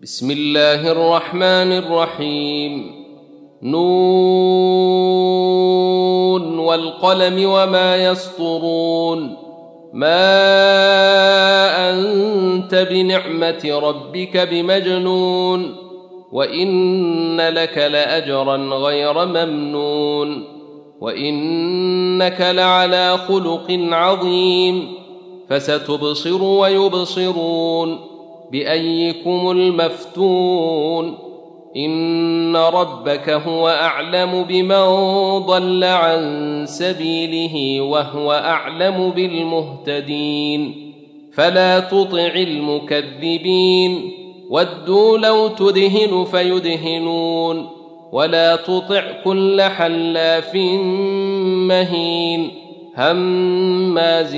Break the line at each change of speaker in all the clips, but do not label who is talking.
بسم الله الرحمن الرحيم. نون والقلم وما يسطرون. ما أنت بنعمة ربك بمجنون، وإن لك لأجرا غير ممنون، وإنك لعلى خلق عظيم. فستبصر ويبصرون بأيكم المفتون. إن ربك هو أعلم بمن ضل عن سبيله وهو أعلم بالمهتدين. فلا تطع المكذبين، ودوا لو تدهن فيدهنون. ولا تطع كل حلاف مهين هماز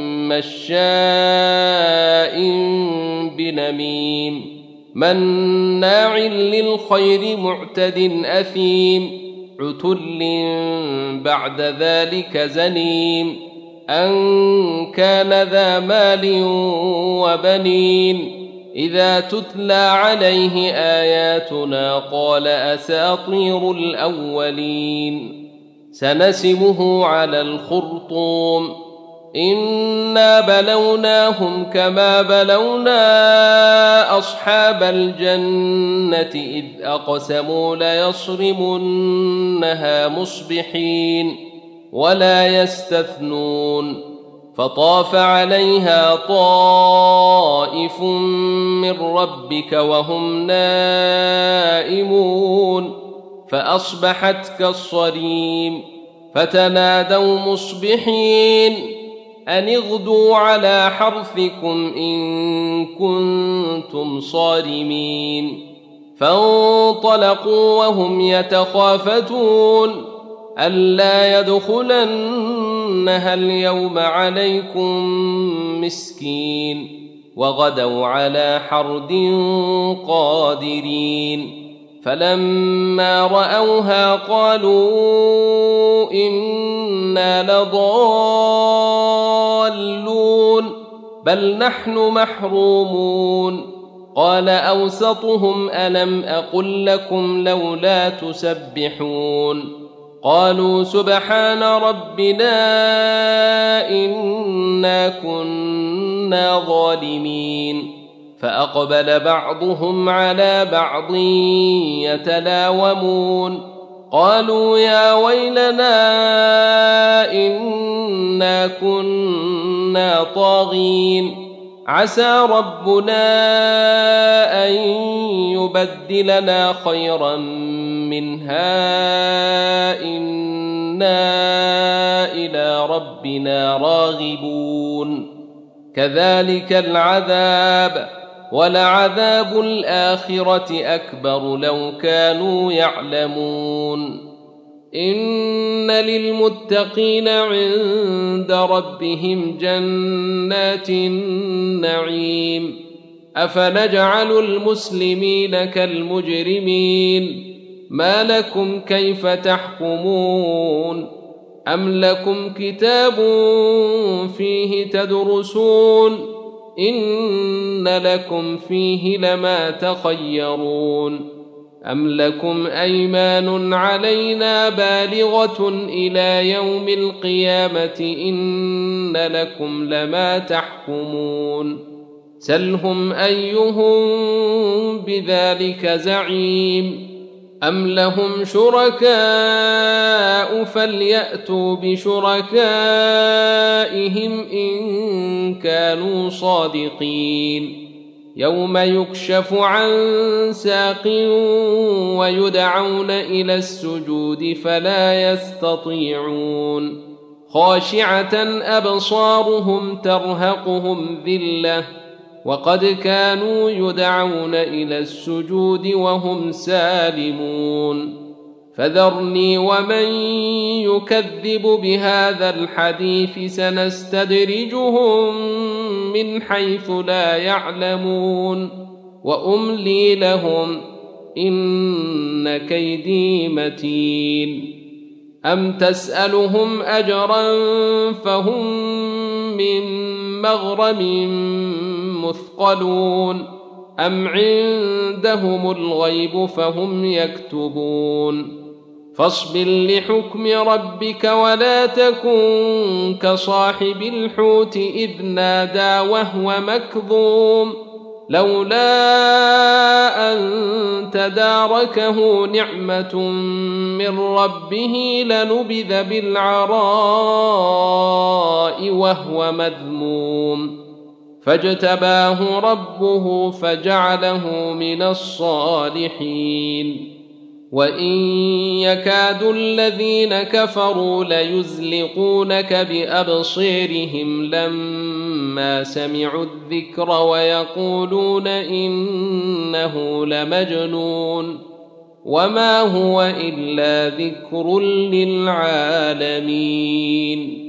مشاء بنميم مناع للخير معتد أثيم عتل بعد ذلك زنيم أن كان ذا مال وبنين إذا تتلى عليه آياتنا قال أساطير الأولين. سنسمه على الخرطوم. إنا بلوناهم كما بلونا أصحاب الجنة إذ أقسموا ليصرمنها مصبحين ولا يستثنون. فطاف عليها طائف من ربك وهم نائمون فأصبحت كالصريم. فتنادوا مصبحين أن اغدوا على حرثكم إن كنتم صارمين. فانطلقوا وهم يتخافتون ألا يدخلنها اليوم عليكم مسكين. وغدوا على حرد قادرين. فلما رأوها قالوا إنا لضالون بل نحن محرومون. قال أوسطهم ألم أقل لكم لولا تسبحون. قالوا سبحان ربنا إنا كنا ظالمين. فأقبل بعضهم على بعض يتلاومون قالوا يا ويلنا إنا كنا طاغين عسى ربنا أن يبدلنا خيرا منها إنا إلى ربنا راغبون. كذلك العذاب ولعذاب الآخرة أكبر لو كانوا يعلمون. إن للمتقين عند ربهم جنات النعيم. أفنجعل المسلمين كالمجرمين ما لكم كيف تحكمون. أم لكم كتاب فيه تدرسون إن لكم فيه لما تخيرون. أم لكم أيمان علينا بالغة إلى يوم القيامة إن لكم لما تحكمون. سلهم أيهم بذلك زعيم. أم لهم شركاء فليأتوا بشركائهم إن كانوا صادقين. يوم يكشف عن ساق ويدعون إلى السجود فلا يستطيعون. خاشعة أبصارهم ترهقهم ذلة وقد كانوا يدعون إلى السجود وهم سالمون. فذرني ومن يكذب بهذا الحديث سنستدرجهم من حيث لا يعلمون وأملي لهم إن كيدي متين. أم تسألهم أجرا فهم من مغرم مثقلون أم عندهم الغيب فهم يكتبون فاصبر لحكم ربك ولا تكن كصاحب الحوت إذ نادى وهو مكظوم لولا أن تداركه نعمة من ربه لنبذ بالعراء وهو مذموم فاجتباه ربه فجعله من الصالحين وإن يكاد الذين كفروا ليزلقونك بأبصيرهم لما سمعوا الذكر ويقولون إنه لمجنون وما هو إلا ذكر للعالمين